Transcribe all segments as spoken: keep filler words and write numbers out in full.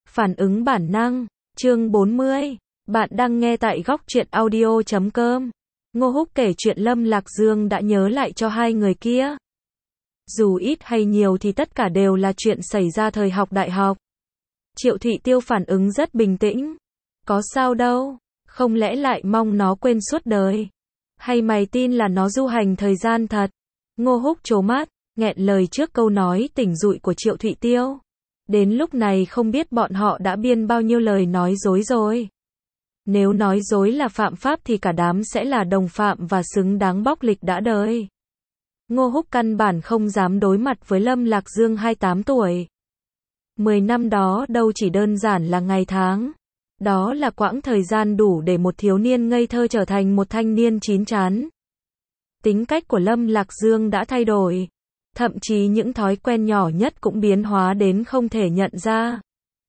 Phản ứng bản năng, chương bốn mươi. Bạn đang nghe tại góc truyện audio chấm com. Ngô Húc kể chuyện Lâm Lạc Dương đã nhớ lại cho hai người kia. Dù ít hay nhiều thì tất cả đều là chuyện xảy ra thời học đại học. Triệu Thụy Tiêu phản ứng rất bình tĩnh. Có sao đâu, không lẽ lại mong nó quên suốt đời? Hay mày tin là nó du hành thời gian thật? Ngô Húc trố mắt, nghẹn lời trước câu nói tỉnh dụi của Triệu Thụy Tiêu. Đến lúc này không biết bọn họ đã biên bao nhiêu lời nói dối rồi. Nếu nói dối là phạm pháp thì cả đám sẽ là đồng phạm và xứng đáng bóc lịch đã đời. Ngô Húc căn bản không dám đối mặt với Lâm Lạc Dương hai mươi tám tuổi. Mười năm đó đâu chỉ đơn giản là ngày tháng. Đó là quãng thời gian đủ để một thiếu niên ngây thơ trở thành một thanh niên chín chắn. Tính cách của Lâm Lạc Dương đã thay đổi. Thậm chí những thói quen nhỏ nhất cũng biến hóa đến không thể nhận ra.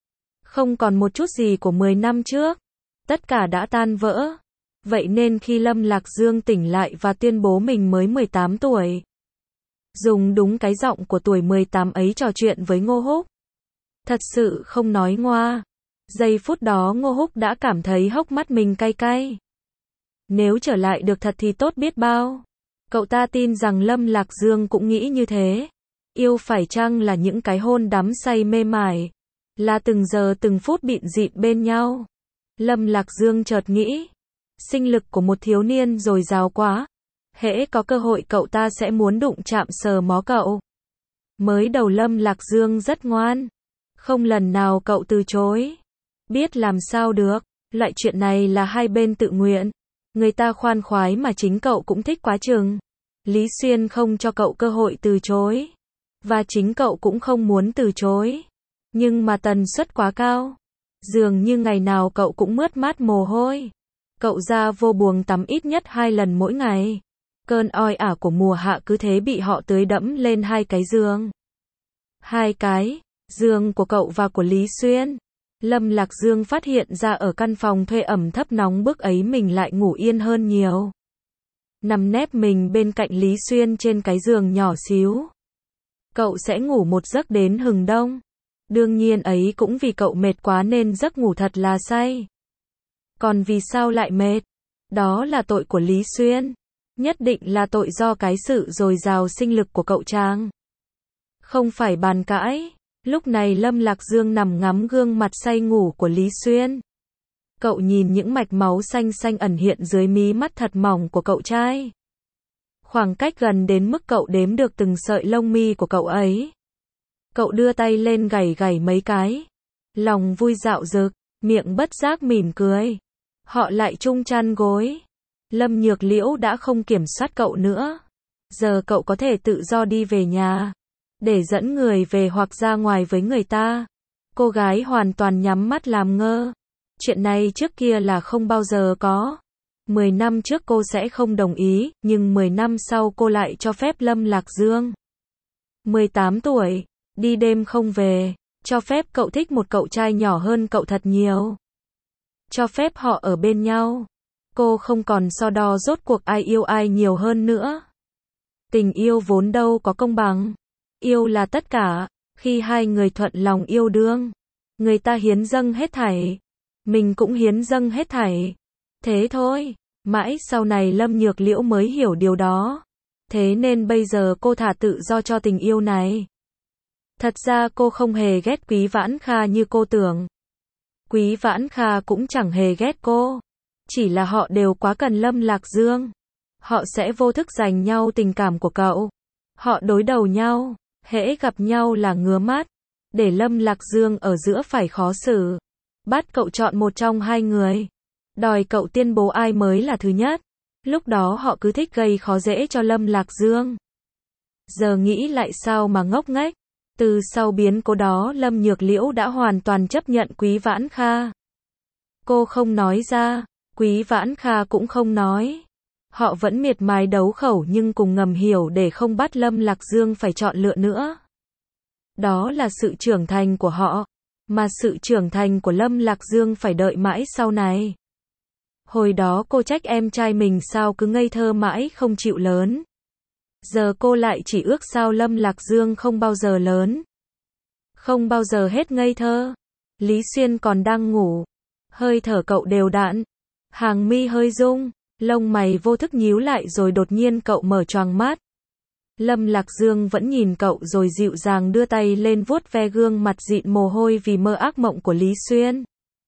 Không còn một chút gì của mười năm trước. Tất cả đã tan vỡ. Vậy nên khi Lâm Lạc Dương tỉnh lại và tuyên bố mình mới mười tám tuổi. Dùng đúng cái giọng của tuổi mười tám ấy trò chuyện với Ngô Húc. Thật sự không nói ngoa. Giây phút đó Ngô Húc đã cảm thấy hốc mắt mình cay cay. Nếu trở lại được thật thì tốt biết bao. Cậu ta tin rằng Lâm Lạc Dương cũng nghĩ như thế. Yêu phải chăng là những cái hôn đắm say mê mải. Là từng giờ từng phút bịn dịn bên nhau. Lâm Lạc Dương chợt nghĩ. Sinh lực của một thiếu niên dồi dào quá. Hễ có cơ hội cậu ta sẽ muốn đụng chạm sờ mó cậu. Mới đầu Lâm Lạc Dương rất ngoan. Không lần nào cậu từ chối. Biết làm sao được. Loại chuyện này là hai bên tự nguyện. Người ta khoan khoái mà chính cậu cũng thích quá chừng. Lý Xuyên không cho cậu cơ hội từ chối. Và chính cậu cũng không muốn từ chối. Nhưng mà tần suất quá cao. Dường như ngày nào cậu cũng mướt mát mồ hôi. Cậu ra vô buồng tắm ít nhất hai lần mỗi ngày. Cơn oi ả của mùa hạ cứ thế bị họ tưới đẫm lên hai cái giường. Hai cái, giường của cậu và của Lý Xuyên. Lâm Lạc Dương phát hiện ra ở căn phòng thuê ẩm thấp nóng bức ấy mình lại ngủ yên hơn nhiều. Nằm nép mình bên cạnh Lý Xuyên trên cái giường nhỏ xíu. Cậu sẽ ngủ một giấc đến hừng đông. Đương nhiên ấy cũng vì cậu mệt quá nên giấc ngủ thật là say. Còn vì sao lại mệt? Đó là tội của Lý Xuyên. Nhất định là tội do cái sự dồi dào sinh lực của cậu chàng. Không phải bàn cãi. Lúc này Lâm Lạc Dương nằm ngắm gương mặt say ngủ của Lý Xuyên. Cậu nhìn những mạch máu xanh xanh ẩn hiện dưới mí mắt thật mỏng của cậu trai. Khoảng cách gần đến mức cậu đếm được từng sợi lông mi của cậu ấy. Cậu đưa tay lên gảy gảy mấy cái. Lòng vui dạo dực, miệng bất giác mỉm cười. Họ lại chung chăn gối. Lâm Nhược Liễu đã không kiểm soát cậu nữa. Giờ cậu có thể tự do đi về nhà. Để dẫn người về hoặc ra ngoài với người ta. Cô gái hoàn toàn nhắm mắt làm ngơ. Chuyện này trước kia là không bao giờ có. Mười năm trước cô sẽ không đồng ý, nhưng mười năm sau cô lại cho phép Lâm Lạc Dương. Mười tám tuổi, đi đêm không về, cho phép cậu thích một cậu trai nhỏ hơn cậu thật nhiều. Cho phép họ ở bên nhau. Cô không còn so đo rốt cuộc ai yêu ai nhiều hơn nữa. Tình yêu vốn đâu có công bằng. Yêu là tất cả, khi hai người thuận lòng yêu đương. Người ta hiến dâng hết thảy. Mình cũng hiến dâng hết thảy. Thế thôi, mãi sau này Lâm Nhược Liễu mới hiểu điều đó. Thế nên bây giờ cô thả tự do cho tình yêu này. Thật ra cô không hề ghét Quý Vãn Kha như cô tưởng. Quý Vãn Kha cũng chẳng hề ghét cô. Chỉ là họ đều quá cần Lâm Lạc Dương. Họ sẽ vô thức giành nhau tình cảm của cậu. Họ đối đầu nhau. Hễ gặp nhau là ngứa mắt. Để Lâm Lạc Dương ở giữa phải khó xử. Bắt cậu chọn một trong hai người. Đòi cậu tuyên bố ai mới là thứ nhất. Lúc đó họ cứ thích gây khó dễ cho Lâm Lạc Dương. Giờ nghĩ lại sao mà ngốc nghếch. Từ sau biến cố đó Lâm Nhược Liễu đã hoàn toàn chấp nhận Quý Vãn Kha. Cô không nói ra. Quý Vãn Kha cũng không nói. Họ vẫn miệt mài đấu khẩu nhưng cùng ngầm hiểu để không bắt Lâm Lạc Dương phải chọn lựa nữa. Đó là sự trưởng thành của họ. Mà sự trưởng thành của Lâm Lạc Dương phải đợi mãi sau này. Hồi đó cô trách em trai mình sao cứ ngây thơ mãi không chịu lớn. Giờ cô lại chỉ ước sao Lâm Lạc Dương không bao giờ lớn. Không bao giờ hết ngây thơ. Lý Xuyên còn đang ngủ. Hơi thở cậu đều đặn. Hàng mi hơi rung. Lông mày vô thức nhíu lại rồi đột nhiên cậu mở choàng mắt. Lâm Lạc Dương vẫn nhìn cậu rồi dịu dàng đưa tay lên vuốt ve gương mặt dịn mồ hôi vì mơ ác mộng của Lý Xuyên.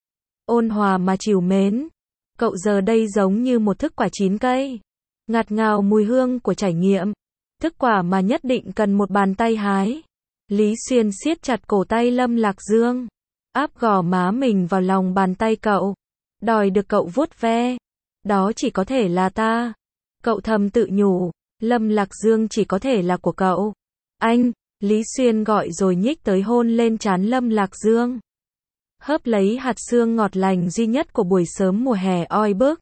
Ôn hòa mà trìu mến. Cậu giờ đây giống như một thức quả chín cây. Ngạt ngào mùi hương của trải nghiệm. Thức quả mà nhất định cần một bàn tay hái. Lý Xuyên siết chặt cổ tay Lâm Lạc Dương. Áp gò má mình vào lòng bàn tay cậu. Đòi được cậu vuốt ve. Đó chỉ có thể là ta. Cậu thầm tự nhủ. Lâm Lạc Dương chỉ có thể là của cậu. Anh, Lý Xuyên gọi rồi nhích tới hôn lên trán Lâm Lạc Dương. Hớp lấy hạt sương ngọt lành duy nhất của buổi sớm mùa hè oi bức.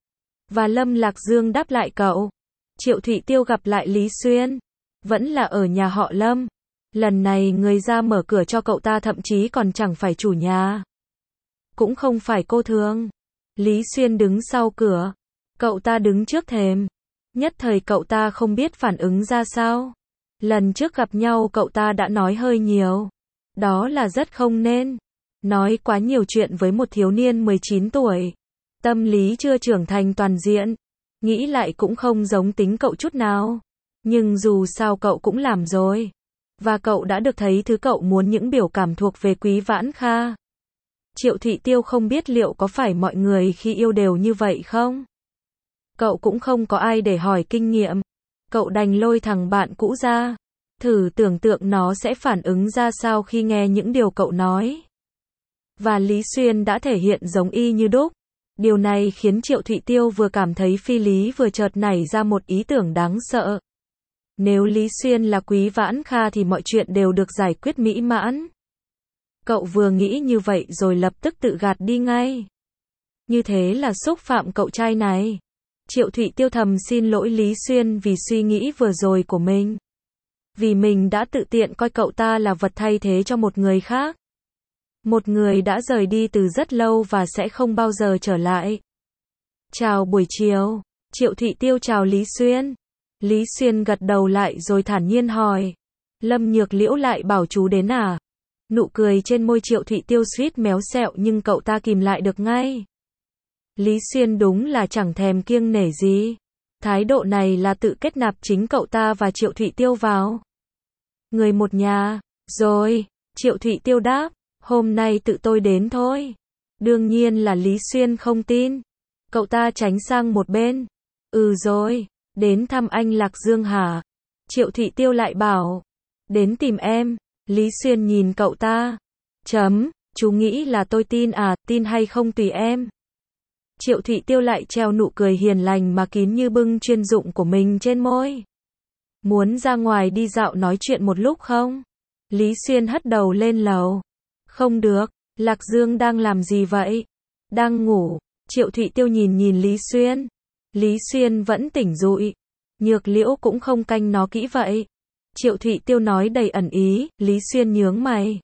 Và Lâm Lạc Dương đáp lại cậu. Triệu Thụy Tiêu gặp lại Lý Xuyên. Vẫn là ở nhà họ Lâm. Lần này người ra mở cửa cho cậu ta thậm chí còn chẳng phải chủ nhà. Cũng không phải cô thường. Lý Xuyên đứng sau cửa. Cậu ta đứng trước thềm. Nhất thời cậu ta không biết phản ứng ra sao. Lần trước gặp nhau cậu ta đã nói hơi nhiều. Đó là rất không nên. Nói quá nhiều chuyện với một thiếu niên mười chín tuổi. Tâm lý chưa trưởng thành toàn diện. Nghĩ lại cũng không giống tính cậu chút nào. Nhưng dù sao cậu cũng làm rồi. Và cậu đã được thấy thứ cậu muốn, những biểu cảm thuộc về Quý Vãn Kha. Triệu Thụy Tiêu không biết liệu có phải mọi người khi yêu đều như vậy không? Cậu cũng không có ai để hỏi kinh nghiệm. Cậu đành lôi thằng bạn cũ ra. Thử tưởng tượng nó sẽ phản ứng ra sao khi nghe những điều cậu nói. Và Lý Xuyên đã thể hiện giống y như đúc. Điều này khiến Triệu Thụy Tiêu vừa cảm thấy phi lý vừa chợt nảy ra một ý tưởng đáng sợ. Nếu Lý Xuyên là Quý Vãn Kha thì mọi chuyện đều được giải quyết mỹ mãn. Cậu vừa nghĩ như vậy rồi lập tức tự gạt đi ngay. Như thế là xúc phạm cậu trai này. Triệu Thụy Tiêu thầm xin lỗi Lý Xuyên vì suy nghĩ vừa rồi của mình. Vì mình đã tự tiện coi cậu ta là vật thay thế cho một người khác. Một người đã rời đi từ rất lâu và sẽ không bao giờ trở lại. Chào buổi chiều. Triệu Thụy Tiêu chào Lý Xuyên. Lý Xuyên gật đầu lại rồi thản nhiên hỏi. Lâm Nhược Liễu lại bảo chú đến à? Nụ cười trên môi Triệu Thụy Tiêu suýt méo sẹo nhưng cậu ta kìm lại được ngay. Lý Xuyên đúng là chẳng thèm kiêng nể gì. Thái độ này là tự kết nạp chính cậu ta và Triệu Thụy Tiêu vào. Người một nhà. Rồi, Triệu Thụy Tiêu đáp. Hôm nay tự tôi đến thôi. Đương nhiên là Lý Xuyên không tin. Cậu ta tránh sang một bên. Ừ rồi, đến thăm anh Lạc Dương hả? Triệu Thụy Tiêu lại bảo. Đến tìm em. Lý Xuyên nhìn cậu ta. Chấm, chú nghĩ là tôi tin à, tin hay không tùy em. Triệu Thụy Tiêu lại treo nụ cười hiền lành mà kín như bưng chuyên dụng của mình trên môi. Muốn ra ngoài đi dạo nói chuyện một lúc không? Lý Xuyên hất đầu lên lầu. Không được, Lạc Dương đang làm gì vậy? Đang ngủ. Triệu Thụy Tiêu nhìn nhìn Lý Xuyên. Lý Xuyên vẫn tỉnh dụi. Nhược Liễu cũng không canh nó kỹ vậy. Triệu Thụy Tiêu nói đầy ẩn ý. Lý Xuyên nhướng mày.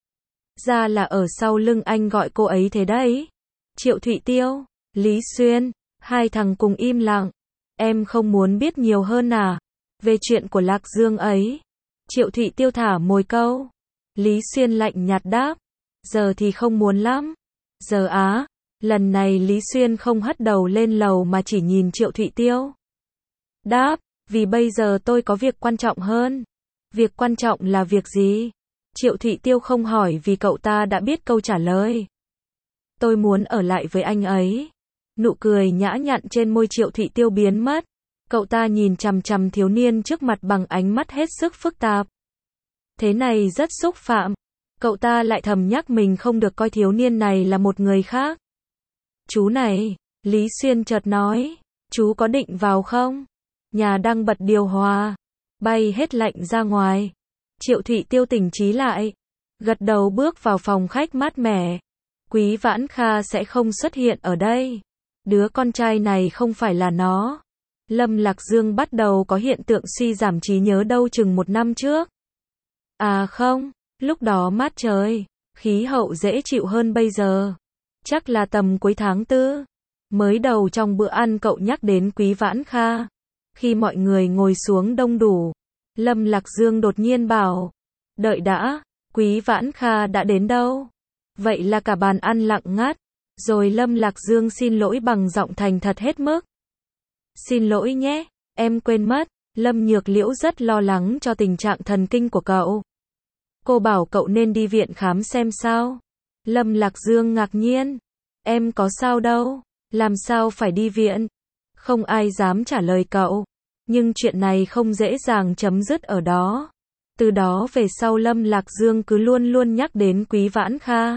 Ra là ở sau lưng anh gọi cô ấy thế đấy. Triệu Thụy Tiêu, Lý Xuyên, hai thằng cùng im lặng. Em không muốn biết nhiều hơn à? Về chuyện của Lạc Dương ấy. Triệu Thụy Tiêu thả mồi câu. Lý Xuyên lạnh nhạt đáp. Giờ thì không muốn lắm. Giờ á. Lần này Lý Xuyên không hất đầu lên lầu mà chỉ nhìn Triệu Thụy Tiêu. Đáp. Vì bây giờ tôi có việc quan trọng hơn. Việc quan trọng là việc gì? Triệu Thụy Tiêu không hỏi vì cậu ta đã biết câu trả lời. Tôi muốn ở lại với anh ấy. Nụ cười nhã nhặn trên môi Triệu Thụy Tiêu biến mất. Cậu ta nhìn chằm chằm thiếu niên trước mặt bằng ánh mắt hết sức phức tạp. Thế này rất xúc phạm. Cậu ta lại thầm nhắc mình không được coi thiếu niên này là một người khác. Chú này, Lý Xuyên chợt nói. Chú có định vào không? Nhà đang bật điều hòa. Bay hết lạnh ra ngoài. Triệu Thụy Tiêu tỉnh trí lại. Gật đầu bước vào phòng khách mát mẻ. Quý Vãn Kha sẽ không xuất hiện ở đây. Đứa con trai này không phải là nó. Lâm Lạc Dương bắt đầu có hiện tượng suy giảm trí nhớ đâu chừng một năm trước. À không, lúc đó mát trời, khí hậu dễ chịu hơn bây giờ. Chắc là tầm cuối tháng tư. Mới đầu trong bữa ăn cậu nhắc đến Quý Vãn Kha. Khi mọi người ngồi xuống đông đủ, Lâm Lạc Dương đột nhiên bảo. Đợi đã, Quý Vãn Kha đã đến đâu? Vậy là cả bàn ăn lặng ngắt. Rồi Lâm Lạc Dương xin lỗi bằng giọng thành thật hết mức. Xin lỗi nhé, em quên mất. Lâm Nhược Liễu rất lo lắng cho tình trạng thần kinh của cậu. Cô bảo cậu nên đi viện khám xem sao. Lâm Lạc Dương ngạc nhiên. Em có sao đâu, làm sao phải đi viện? Không ai dám trả lời cậu. Nhưng chuyện này không dễ dàng chấm dứt ở đó. Từ đó về sau Lâm Lạc Dương cứ luôn luôn nhắc đến Quý Vãn Kha.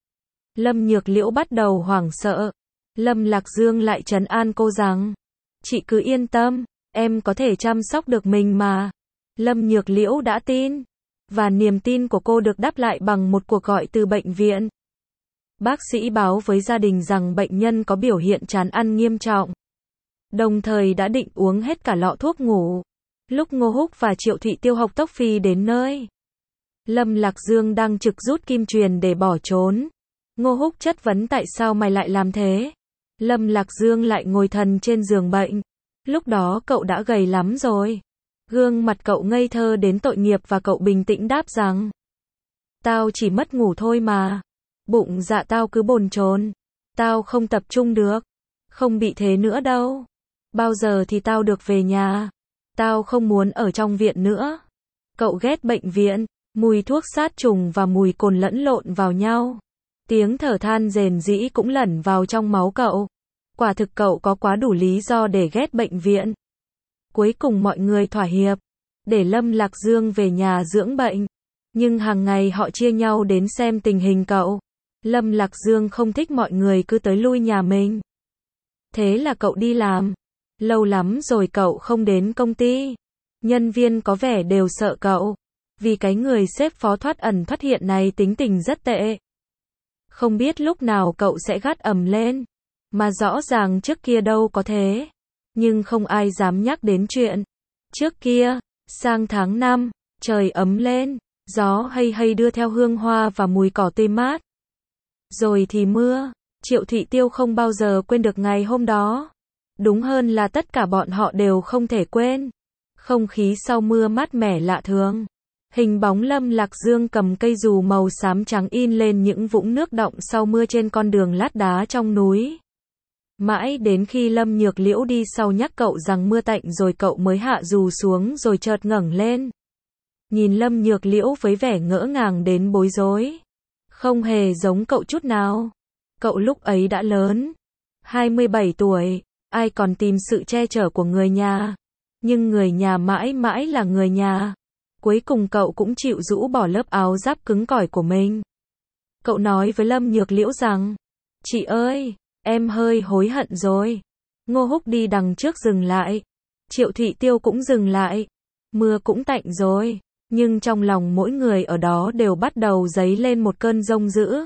Lâm Nhược Liễu bắt đầu hoảng sợ. Lâm Lạc Dương lại trấn an cô rằng, chị cứ yên tâm, em có thể chăm sóc được mình mà. Lâm Nhược Liễu đã tin. Và niềm tin của cô được đáp lại bằng một cuộc gọi từ bệnh viện. Bác sĩ báo với gia đình rằng bệnh nhân có biểu hiện chán ăn nghiêm trọng. Đồng thời đã định uống hết cả lọ thuốc ngủ. Lúc Ngô Húc và Triệu Thụy Tiêu học tốc phi đến nơi, Lâm Lạc Dương đang trực rút kim truyền để bỏ trốn. Ngô Húc chất vấn tại sao mày lại làm thế. Lâm Lạc Dương lại ngồi thần trên giường bệnh. Lúc đó cậu đã gầy lắm rồi. Gương mặt cậu ngây thơ đến tội nghiệp và cậu bình tĩnh đáp rằng, tao chỉ mất ngủ thôi mà. Bụng dạ tao cứ bồn chồn. Tao không tập trung được. Không bị thế nữa đâu. Bao giờ thì tao được về nhà. Tao không muốn ở trong viện nữa. Cậu ghét bệnh viện. Mùi thuốc sát trùng và mùi cồn lẫn lộn vào nhau. Tiếng thở than rền rĩ cũng lẩn vào trong máu cậu. Quả thực cậu có quá đủ lý do để ghét bệnh viện. Cuối cùng mọi người thỏa hiệp, để Lâm Lạc Dương về nhà dưỡng bệnh. Nhưng hàng ngày họ chia nhau đến xem tình hình cậu. Lâm Lạc Dương không thích mọi người cứ tới lui nhà mình. Thế là cậu đi làm. Lâu lắm rồi cậu không đến công ty. Nhân viên có vẻ đều sợ cậu. Vì cái người sếp phó thoát ẩn thoát hiện này tính tình rất tệ. Không biết lúc nào cậu sẽ gắt ầm lên. Mà rõ ràng trước kia đâu có thế. Nhưng không ai dám nhắc đến chuyện trước kia. Sang tháng năm, trời ấm lên, gió hay hay đưa theo hương hoa và mùi cỏ tươi mát. Rồi thì mưa. Triệu Thụy Tiêu không bao giờ quên được ngày hôm đó. Đúng hơn là tất cả bọn họ đều không thể quên. Không khí sau mưa mát mẻ lạ thường. Hình bóng Lâm Lạc Dương cầm cây dù màu xám trắng in lên những vũng nước đọng sau mưa trên con đường lát đá trong núi. Mãi đến khi Lâm Nhược Liễu đi sau nhắc cậu rằng mưa tạnh rồi cậu mới hạ dù xuống rồi chợt ngẩng lên. Nhìn Lâm Nhược Liễu với vẻ ngỡ ngàng đến bối rối. Không hề giống cậu chút nào. Cậu lúc ấy đã lớn. hai mươi bảy tuổi. Ai còn tìm sự che chở của người nhà. Nhưng người nhà mãi mãi là người nhà. Cuối cùng cậu cũng chịu rũ bỏ lớp áo giáp cứng cỏi của mình. Cậu nói với Lâm Nhược Liễu rằng, chị ơi, em hơi hối hận rồi. Ngô Húc đi đằng trước dừng lại. Triệu Thụy Tiêu cũng dừng lại. Mưa cũng tạnh rồi. Nhưng trong lòng mỗi người ở đó đều bắt đầu dấy lên một cơn giông dữ.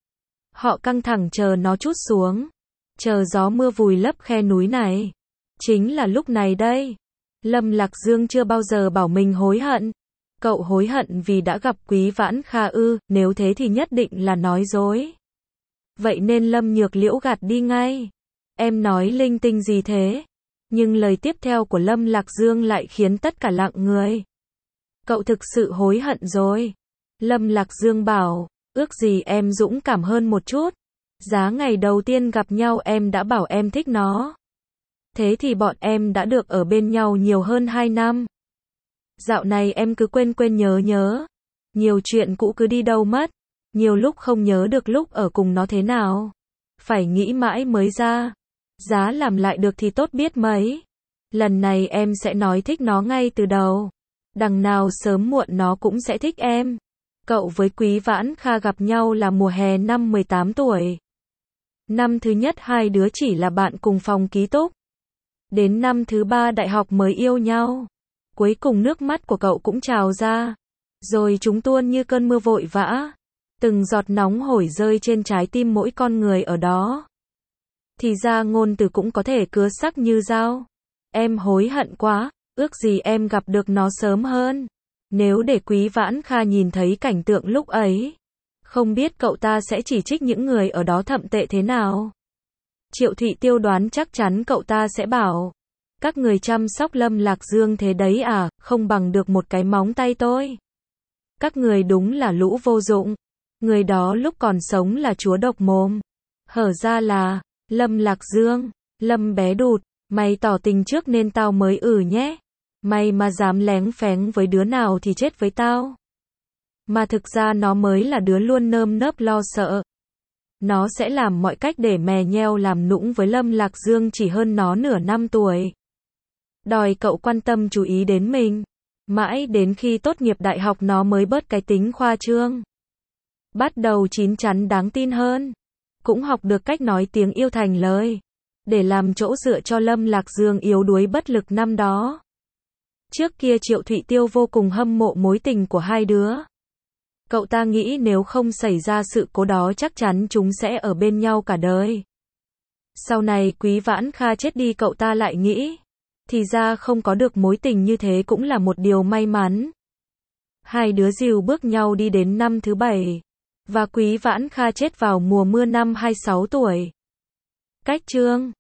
Họ căng thẳng chờ nó trút xuống. Chờ gió mưa vùi lấp khe núi này. Chính là lúc này đây. Lâm Lạc Dương chưa bao giờ bảo mình hối hận. Cậu hối hận vì đã gặp Quý Vãn Kha ư, nếu thế thì nhất định là nói dối. Vậy nên Lâm Nhược Liễu gạt đi ngay. Em nói linh tinh gì thế? Nhưng lời tiếp theo của Lâm Lạc Dương lại khiến tất cả lặng người. Cậu thực sự hối hận rồi. Lâm Lạc Dương bảo, ước gì em dũng cảm hơn một chút. Giá ngày đầu tiên gặp nhau em đã bảo em thích nó. Thế thì bọn em đã được ở bên nhau nhiều hơn hai năm. Dạo này em cứ quên quên nhớ nhớ. Nhiều chuyện cũ cứ đi đâu mất. Nhiều lúc không nhớ được lúc ở cùng nó thế nào. Phải nghĩ mãi mới ra. Giá làm lại được thì tốt biết mấy. Lần này em sẽ nói thích nó ngay từ đầu. Đằng nào sớm muộn nó cũng sẽ thích em. Cậu với Quý Vãn Kha gặp nhau là mùa hè năm mười tám tuổi. Năm thứ nhất hai đứa chỉ là bạn cùng phòng ký túc. Đến năm thứ ba đại học mới yêu nhau. Cuối cùng nước mắt của cậu cũng trào ra. Rồi chúng tuôn như cơn mưa vội vã. Từng giọt nóng hổi rơi trên trái tim mỗi con người ở đó. Thì ra ngôn từ cũng có thể cứa sắc như dao. Em hối hận quá, ước gì em gặp được nó sớm hơn. Nếu để Quý Vãn Kha nhìn thấy cảnh tượng lúc ấy, không biết cậu ta sẽ chỉ trích những người ở đó thậm tệ thế nào. Triệu Thụy Tiêu đoán chắc chắn cậu ta sẽ bảo, các người chăm sóc Lâm Lạc Dương thế đấy à, không bằng được một cái móng tay tôi. Các người đúng là lũ vô dụng. Người đó lúc còn sống là chúa độc mồm. Hở ra là, Lâm Lạc Dương, Lâm bé đụt, mày tỏ tình trước nên tao mới ử nhé. Mày mà dám léng phéng với đứa nào thì chết với tao. Mà thực ra nó mới là đứa luôn nơm nớp lo sợ. Nó sẽ làm mọi cách để mè nheo làm nũng với Lâm Lạc Dương chỉ hơn nó nửa năm tuổi. Đòi cậu quan tâm chú ý đến mình. Mãi đến khi tốt nghiệp đại học nó mới bớt cái tính khoa trương. Bắt đầu chín chắn đáng tin hơn. Cũng học được cách nói tiếng yêu thành lời. Để làm chỗ dựa cho Lâm Lạc Dương yếu đuối bất lực năm đó. Trước kia Triệu Thụy Tiêu vô cùng hâm mộ mối tình của hai đứa. Cậu ta nghĩ nếu không xảy ra sự cố đó chắc chắn chúng sẽ ở bên nhau cả đời. Sau này Quý Vãn Kha chết đi cậu ta lại nghĩ. Thì ra không có được mối tình như thế cũng là một điều may mắn. Hai đứa dìu bước nhau đi đến năm thứ bảy. Và Quý Vãn Kha chết vào mùa mưa năm hai mươi sáu tuổi. Cách chương